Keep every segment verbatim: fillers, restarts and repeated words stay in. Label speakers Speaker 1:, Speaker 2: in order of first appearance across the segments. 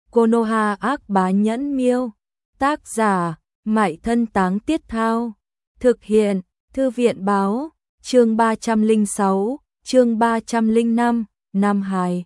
Speaker 1: Konoha ác bá nhẫn miêu. Tác giả, Mại Thân Táng Tiết Thao. Thực hiện, Thư viện báo, chương ba trăm lẻ sáu, chương ba trăm lẻ năm, nam hài.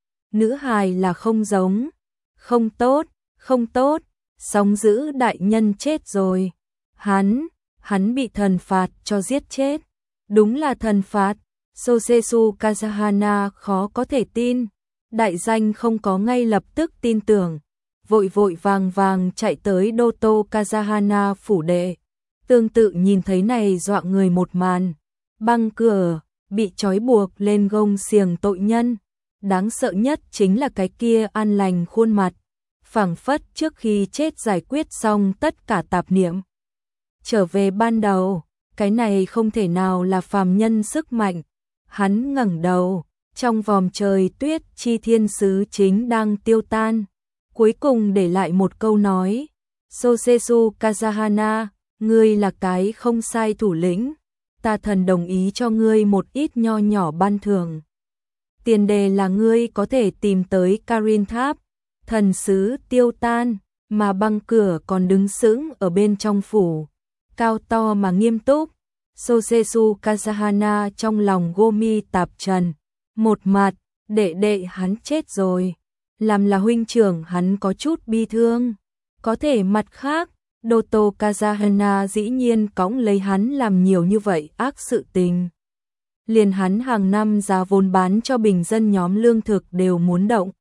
Speaker 1: Nữ hài là không giống. Không tốt, không tốt, sóng dữ đại nhân chết rồi. Hắn, hắn bị thần phạt cho giết chết. Đúng là thần phạt. Sosetsu Kazahana khó có thể tin. Đại danh không có ngay lập tức tin tưởng. Vội vội vàng vàng chạy tới Doto Kazahana phủ đệ. Tương tự nhìn thấy này dọa người một màn. Băng cửa, bị trói buộc lên gông xiềng tội nhân. Đáng sợ nhất chính là cái kia an lành khuôn mặt. Phảng phất trước khi chết giải quyết xong tất cả tạp niệm. Trở về ban đầu, cái này không thể nào là phàm nhân sức mạnh. Hắn ngẩng đầu, trong vòm trời tuyết chi thiên sứ chính đang tiêu tan. Cuối cùng để lại một câu nói. Sosetsu Kazahana, ngươi là cái không sai thủ lĩnh. Ta thần đồng ý cho ngươi một ít nho nhỏ ban thưởng. Tiền đề là ngươi có thể tìm tới Karin Tháp. Thần sứ tiêu tan, mà băng cửa còn đứng sững ở bên trong phủ. Cao to mà nghiêm túc. Sosetsu Kazahana trong lòng Gomi tạp trần. Một mặt, đệ đệ hắn chết rồi. Làm là huynh trưởng hắn có chút bi thương. Có thể mặt khác, Doto Kazahana dĩ nhiên cõng lấy hắn làm nhiều như vậy ác sự tình. Liền hắn hàng năm giá vốn bán cho bình dân nhóm lương thực đều muốn động.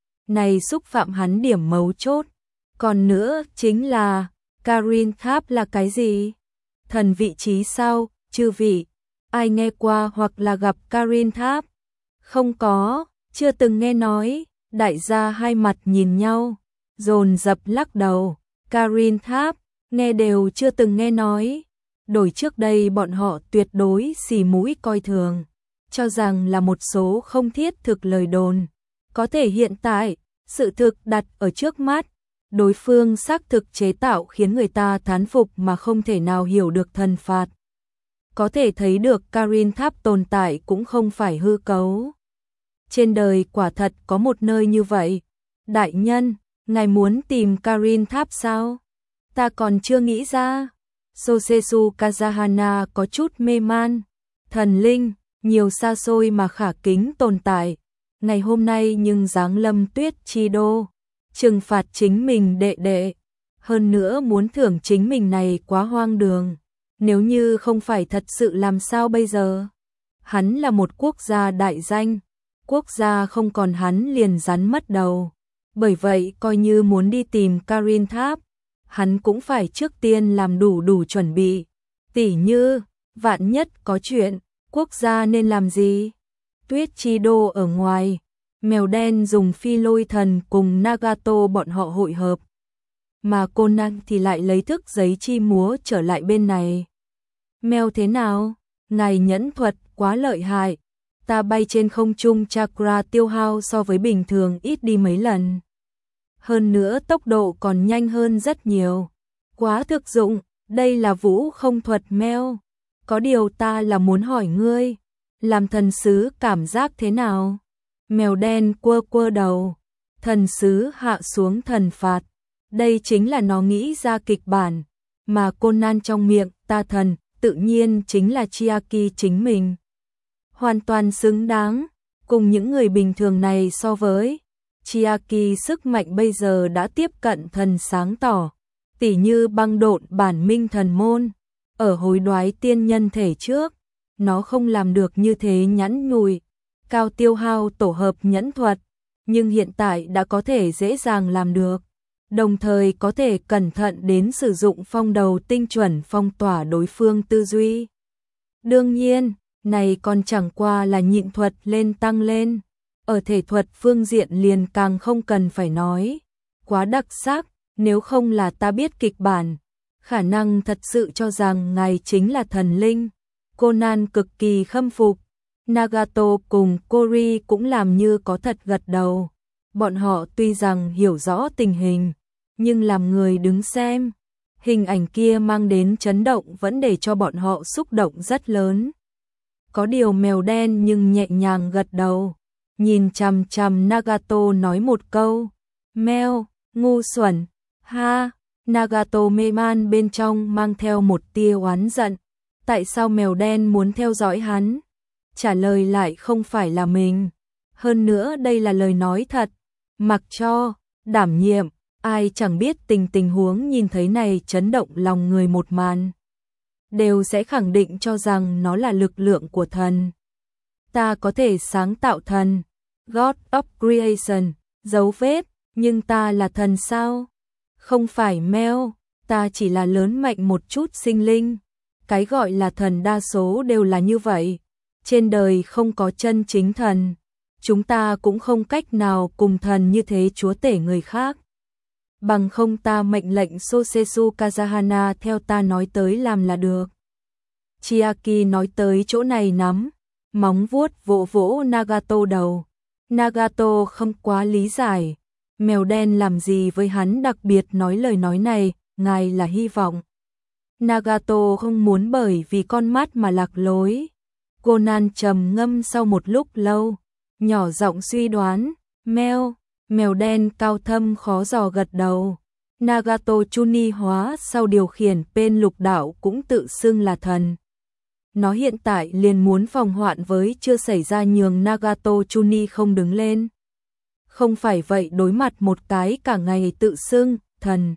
Speaker 1: Này xúc phạm hắn điểm mấu chốt. Còn nữa chính là, Karin Tháp là cái gì? Thần vị trí sao, chư vị? Ai nghe qua hoặc là gặp Karin Tháp? Không có, chưa từng nghe nói. Đại gia hai mặt nhìn nhau, dồn dập lắc đầu. Karin Tháp, nghe đều chưa từng nghe nói. Đổi trước đây bọn họ tuyệt đối xì mũi coi thường, cho rằng là một số không thiết thực lời đồn. Có thể hiện tại, sự thực đặt ở trước mắt, đối phương xác thực chế tạo khiến người ta thán phục mà không thể nào hiểu được thần phạt. Có thể thấy được Karin Tháp tồn tại cũng không phải hư cấu. Trên đời quả thật có một nơi như vậy. Đại nhân, ngài muốn tìm Karin Tháp sao? Ta còn chưa nghĩ ra. Sosetsu Kazahana có chút mê man. Thần linh, nhiều xa xôi mà khả kính tồn tại. Ngày hôm nay nhưng giáng lâm tuyết chi đô. Trừng phạt chính mình đệ đệ. Hơn nữa muốn thưởng chính mình này quá hoang đường. Nếu như không phải thật sự làm sao bây giờ? Hắn là một quốc gia đại danh. Quốc gia không còn hắn liền rắn mất đầu. Bởi vậy coi như muốn đi tìm Karin Tháp, hắn cũng phải trước tiên làm đủ đủ chuẩn bị. Tỉ như, vạn nhất có chuyện, quốc gia nên làm gì? Tuyết chi đô ở ngoài, mèo đen dùng phi lôi thần cùng Nagato bọn họ hội hợp. Mà Conan thì lại lấy thức giấy chi múa trở lại bên này. Mèo thế nào? Ngài nhẫn thuật quá lợi hại. Ta bay trên không trung chakra tiêu hao so với bình thường ít đi mấy lần. Hơn nữa tốc độ còn nhanh hơn rất nhiều. Quá thực dụng, đây là vũ không thuật mèo. Có điều ta là muốn hỏi ngươi, làm thần sứ cảm giác thế nào? Mèo đen quơ quơ đầu. Thần sứ hạ xuống thần phạt. Đây chính là nó nghĩ ra kịch bản. Mà Conan trong miệng ta thần, tự nhiên chính là Chiaki chính mình. Hoàn toàn xứng đáng, cùng những người bình thường này so với. Chiaki sức mạnh bây giờ đã tiếp cận thần sáng tỏ, tỉ như băng độn bản minh thần môn. Ở hối đoái tiên nhân thể trước, nó không làm được như thế nhẵn nhùi, cao tiêu hao tổ hợp nhẫn thuật, nhưng hiện tại đã có thể dễ dàng làm được. Đồng thời có thể cẩn thận đến sử dụng phong đầu tinh chuẩn phong tỏa đối phương tư duy. Đương nhiên, này còn chẳng qua là nhịn thuật lên tăng lên. Ở thể thuật phương diện liền càng không cần phải nói. Quá đặc sắc, nếu không là ta biết kịch bản, khả năng thật sự cho rằng ngài chính là thần linh. Conan cực kỳ khâm phục. Nagato cùng Kori cũng làm như có thật gật đầu. Bọn họ tuy rằng hiểu rõ tình hình, nhưng làm người đứng xem, hình ảnh kia mang đến chấn động vẫn để cho bọn họ xúc động rất lớn. Có điều mèo đen nhưng nhẹ nhàng gật đầu, nhìn chằm chằm Nagato nói một câu, Mèo, ngu xuẩn, ha, Nagato mê man bên trong mang theo một tia oán giận. Tại sao mèo đen muốn theo dõi hắn? Trả lời lại không phải là mình. Hơn nữa đây là lời nói thật. Mặc cho, đảm nhiệm, ai chẳng biết tình tình huống nhìn thấy này chấn động lòng người một màn. Đều sẽ khẳng định cho rằng nó là lực lượng của thần. Ta có thể sáng tạo thần, God of Creation, dấu vết, nhưng ta là thần sao? Không phải mèo, ta chỉ là lớn mạnh một chút sinh linh. Cái gọi là thần đa số đều là như vậy. Trên đời không có chân chính thần. Chúng ta cũng không cách nào cùng thần như thế chúa tể người khác. Bằng không ta mệnh lệnh Sosetsu Kazahana theo ta nói tới làm là được. Chiaki nói tới chỗ này nắm, móng vuốt vỗ vỗ Nagato đầu. Nagato không quá lý giải. Mèo đen làm gì với hắn đặc biệt nói lời nói này, ngài là hy vọng. Nagato không muốn bởi vì con mắt mà lạc lối. Conan trầm ngâm sau một lúc lâu, nhỏ giọng suy đoán, mèo, mèo đen cao thâm khó dò gật đầu. Nagato Chuni hóa sau điều khiển bên lục đạo cũng tự xưng là thần. Nó hiện tại liền muốn phòng hoạn với chưa xảy ra nhường Nagato Chuni không đứng lên. Không phải vậy đối mặt một cái cả ngày tự xưng, thần.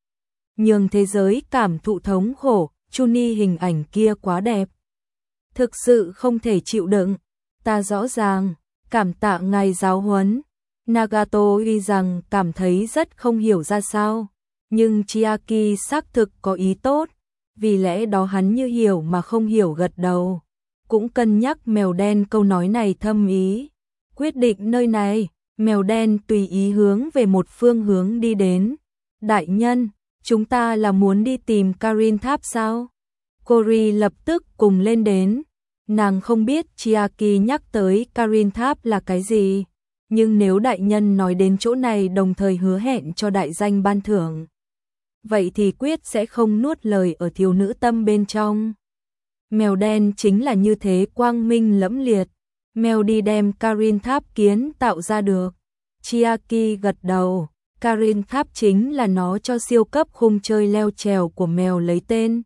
Speaker 1: Nhường thế giới cảm thụ thống khổ, Chuni hình ảnh kia quá đẹp. Thực sự không thể chịu đựng, ta rõ ràng, cảm tạ ngài giáo huấn. Nagato tuy rằng cảm thấy rất không hiểu ra sao, nhưng Chiaki xác thực có ý tốt, vì lẽ đó hắn như hiểu mà không hiểu gật đầu. Cũng cân nhắc mèo đen câu nói này thâm ý. Quyết định nơi này, mèo đen tùy ý hướng về một phương hướng đi đến. Đại nhân, chúng ta là muốn đi tìm Karin Tháp sao? Cory lập tức cùng lên đến. Nàng không biết Chiaki nhắc tới Karin Tháp là cái gì, nhưng nếu đại nhân nói đến chỗ này đồng thời hứa hẹn cho đại danh ban thưởng, vậy thì quyết sẽ không nuốt lời ở thiếu nữ tâm bên trong. Mèo đen chính là như thế quang minh lẫm liệt, mèo đi đem Karin Tháp kiến tạo ra được. Chiaki gật đầu, Karin Tháp chính là nó cho siêu cấp khung chơi leo trèo của mèo lấy tên.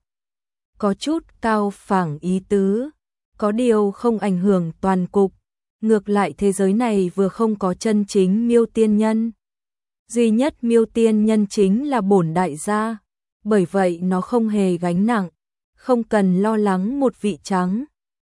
Speaker 1: Có chút cao phẳng ý tứ, có điều không ảnh hưởng toàn cục. Ngược lại thế giới này vừa không có chân chính miêu tiên nhân. Duy nhất miêu tiên nhân chính là bổn đại gia. Bởi vậy nó không hề gánh nặng, không cần lo lắng một vị trắng.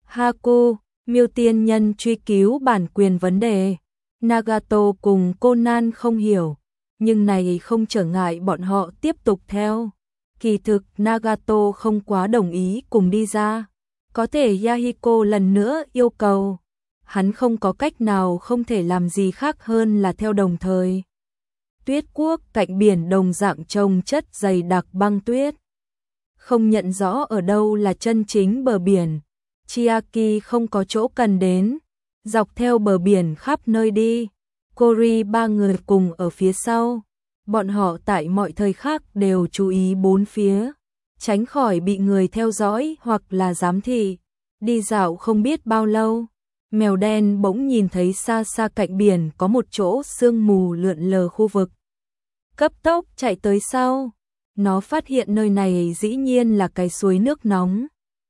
Speaker 1: Haku, miêu tiên nhân truy cứu bản quyền vấn đề. Nagato cùng Conan không hiểu, nhưng này không trở ngại bọn họ tiếp tục theo. Kỳ thực Nagato không quá đồng ý cùng đi ra. Có thể Yahiko lần nữa yêu cầu. Hắn không có cách nào không thể làm gì khác hơn là theo đồng thời. Tuyết quốc cạnh biển đồng dạng trông chất dày đặc băng tuyết. Không nhận rõ ở đâu là chân chính bờ biển. Chiaki không có chỗ cần đến. Dọc theo bờ biển khắp nơi đi. Cory ba người cùng ở phía sau. Bọn họ tại mọi thời khắc đều chú ý bốn phía, tránh khỏi bị người theo dõi hoặc là giám thị. Đi dạo không biết bao lâu, mèo đen bỗng nhìn thấy xa xa cạnh biển có một chỗ sương mù lượn lờ khu vực. Cấp tốc chạy tới sau, nó phát hiện nơi này dĩ nhiên là cái suối nước nóng.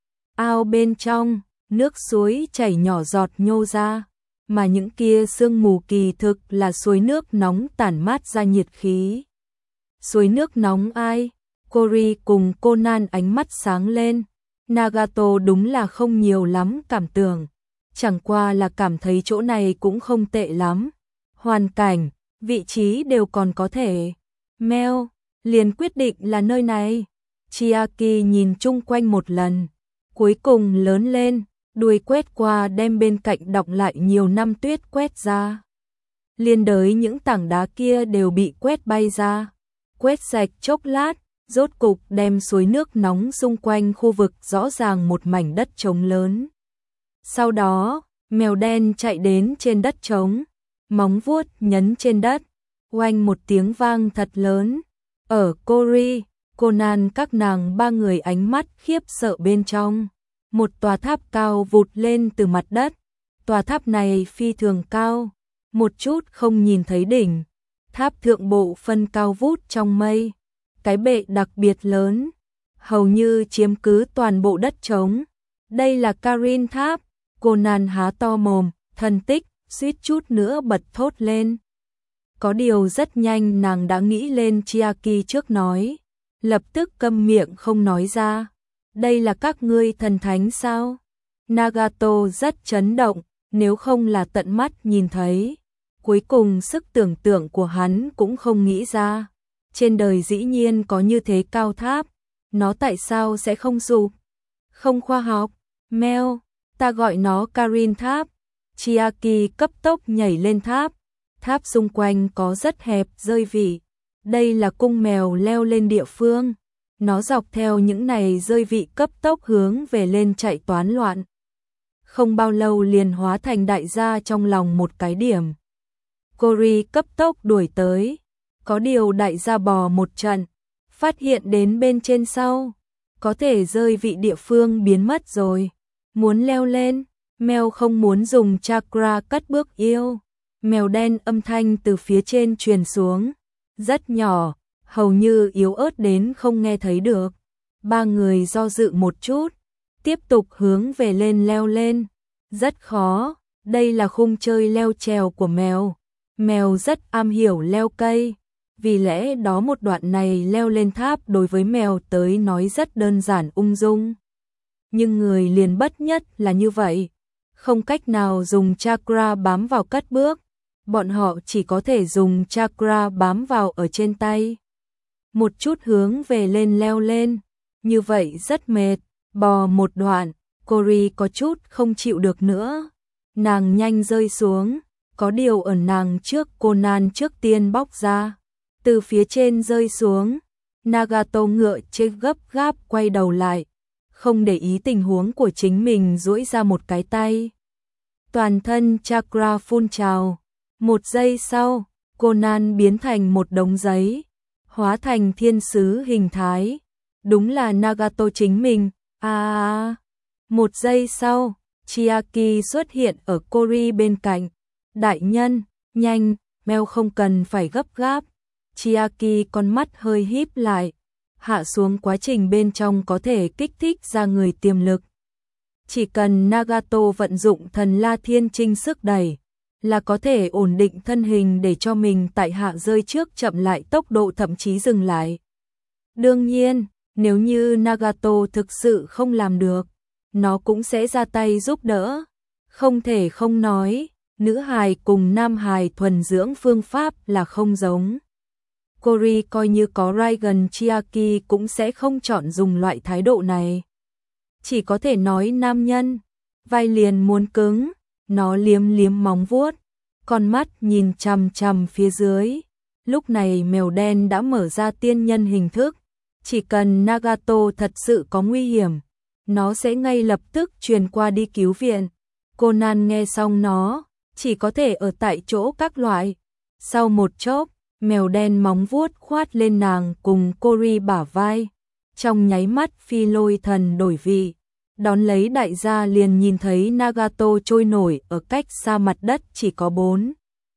Speaker 1: Ao bên trong, nước suối chảy nhỏ giọt nhô ra, mà những kia sương mù kỳ thực là suối nước nóng tản mát ra nhiệt khí. Suối nước nóng ai? Cory cùng Conan ánh mắt sáng lên. Nagato đúng là không nhiều lắm cảm tưởng, chẳng qua là cảm thấy chỗ này cũng không tệ lắm. Hoàn cảnh, vị trí đều còn có thể. Mèo, liền quyết định là nơi này. Chiaki nhìn chung quanh một lần, cuối cùng lớn lên, đuôi quét qua đem bên cạnh đọng lại nhiều năm tuyết quét ra. Liên đới những tảng đá kia đều bị quét bay ra, quét sạch chốc lát, rốt cục đem suối nước nóng xung quanh khu vực rõ ràng một mảnh đất trống lớn. Sau đó, mèo đen chạy đến trên đất trống, móng vuốt nhấn trên đất, oanh một tiếng vang thật lớn. Ở Cory, Conan các nàng ba người ánh mắt khiếp sợ bên trong. Một tòa tháp cao vụt lên từ mặt đất. Tòa tháp này phi thường cao, một chút không nhìn thấy đỉnh. Tháp thượng bộ phân cao vút trong mây, cái bệ đặc biệt lớn, hầu như chiếm cứ toàn bộ đất trống. Đây là Karin tháp. Conan há to mồm, thân tích, suýt chút nữa bật thốt lên. Có điều rất nhanh nàng đã nghĩ lên Chiaki trước nói, lập tức câm miệng không nói ra. Đây là các ngươi thần thánh sao? Nagato rất chấn động, nếu không là tận mắt nhìn thấy. Cuối cùng sức tưởng tượng của hắn cũng không nghĩ ra. Trên đời dĩ nhiên có như thế cao tháp, nó tại sao sẽ không sụp? Không khoa học. Mèo, ta gọi nó Karin tháp. Chiaki cấp tốc nhảy lên tháp. Tháp xung quanh có rất hẹp rơi vị. Đây là cung mèo leo lên địa phương. Nó dọc theo những này rơi vị cấp tốc hướng về lên chạy toán loạn. Không bao lâu liền hóa thành đại gia trong lòng một cái điểm. Cory cấp tốc đuổi tới. Có điều đại gia bò một trận, phát hiện đến bên trên sau, có thể rơi vị địa phương biến mất rồi. Muốn leo lên, mèo không muốn dùng chakra cất bước yêu. Mèo đen âm thanh từ phía trên truyền xuống, rất nhỏ, hầu như yếu ớt đến không nghe thấy được. Ba người do dự một chút, tiếp tục hướng về lên leo lên. Rất khó, đây là khung chơi leo trèo của mèo. Mèo rất am hiểu leo cây, vì lẽ đó một đoạn này leo lên tháp đối với mèo tới nói rất đơn giản ung dung. Nhưng người liền bất nhất là như vậy, không cách nào dùng chakra bám vào cất bước, bọn họ chỉ có thể dùng chakra bám vào ở trên tay. Một chút hướng về lên leo lên, như vậy rất mệt, bò một đoạn, Cory có chút không chịu được nữa. Nàng nhanh rơi xuống, có điều ở nàng trước Conan trước tiên bóc ra, từ phía trên rơi xuống. Nagato ngựa trên gấp gáp quay đầu lại, không để ý tình huống của chính mình, duỗi ra một cái tay. Toàn thân chakra phun trào. Một giây sau, Conan biến thành một đống giấy, hóa thành thiên sứ hình thái. Đúng là Nagato chính mình. À, một giây sau, Chiaki xuất hiện ở Cory bên cạnh. Đại nhân, nhanh, mèo không cần phải gấp gáp. Chiaki con mắt hơi híp lại, hạ xuống quá trình bên trong có thể kích thích ra người tiềm lực. Chỉ cần Nagato vận dụng thần La Thiên Trinh sức đẩy, là có thể ổn định thân hình để cho mình tại hạ rơi trước chậm lại tốc độ thậm chí dừng lại. Đương nhiên, nếu như Nagato thực sự không làm được, nó cũng sẽ ra tay giúp đỡ. Không thể không nói, nữ hài cùng nam hài thuần dưỡng phương pháp là không giống. Cory coi như có Raigan Chiaki cũng sẽ không chọn dùng loại thái độ này. Chỉ có thể nói nam nhân, vai liền muốn cứng, nó liếm liếm móng vuốt, con mắt nhìn chằm chằm phía dưới. Lúc này mèo đen đã mở ra tiên nhân hình thức, chỉ cần Nagato thật sự có nguy hiểm, nó sẽ ngay lập tức truyền qua đi cứu viện. Conan nghe xong nó, chỉ có thể ở tại chỗ các loại. Sau một chốc, mèo đen móng vuốt khoát lên nàng cùng Cory bả vai. Trong nháy mắt phi lôi thần đổi vị, đón lấy đại gia liền nhìn thấy Nagato trôi nổi ở cách xa mặt đất chỉ có bốn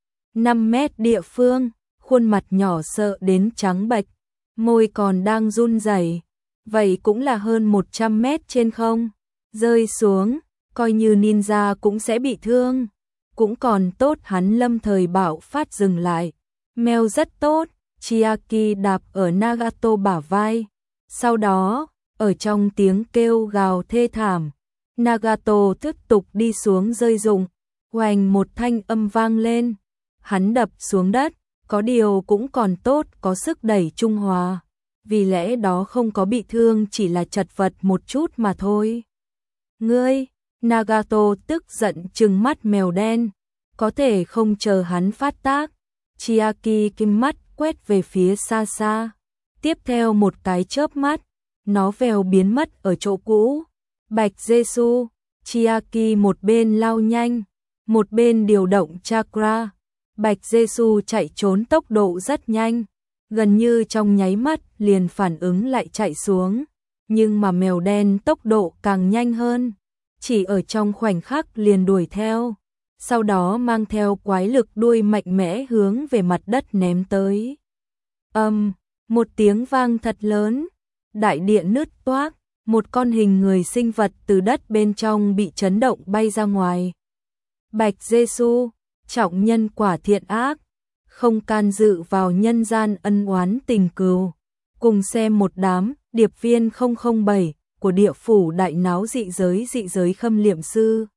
Speaker 1: năm mét địa phương, khuôn mặt nhỏ sợ đến trắng bệch, môi còn đang run rẩy. Vậy cũng là hơn một trăm mét trên không, rơi xuống, coi như ninja cũng sẽ bị thương. Cũng còn tốt hắn lâm thời bạo phát dừng lại. Mèo rất tốt, Chiaki đạp ở Nagato bả vai. Sau đó, ở trong tiếng kêu gào thê thảm, Nagato tiếp tục đi xuống rơi rụng, oành một thanh âm vang lên. Hắn đập xuống đất, có điều cũng còn tốt có sức đẩy trung hòa, vì lẽ đó không có bị thương, chỉ là chật vật một chút mà thôi. Ngươi, Nagato tức giận trừng mắt mèo đen, có thể không chờ hắn phát tác. Chiaki kim mắt quét về phía xa xa, tiếp theo một cái chớp mắt, nó vèo biến mất ở chỗ cũ. Bạch Jesu, Chiaki một bên lao nhanh, một bên điều động chakra. Bạch Jesu chạy trốn tốc độ rất nhanh, gần như trong nháy mắt liền phản ứng lại chạy xuống, nhưng mà mèo đen tốc độ càng nhanh hơn, chỉ ở trong khoảnh khắc liền đuổi theo. sau đó mang theo quái lực đuôi mạnh mẽ hướng về mặt đất ném tới. Âm, một tiếng vang thật lớn, đại điện nứt toác, một con hình người sinh vật từ đất bên trong bị chấn động bay ra ngoài. Bạch Giê-xu, trọng nhân quả thiện ác, không can dự vào nhân gian ân oán tình cừu. Cùng xem một đám điệp viên không không bảy của địa phủ đại náo dị giới dị giới khâm liệm sư.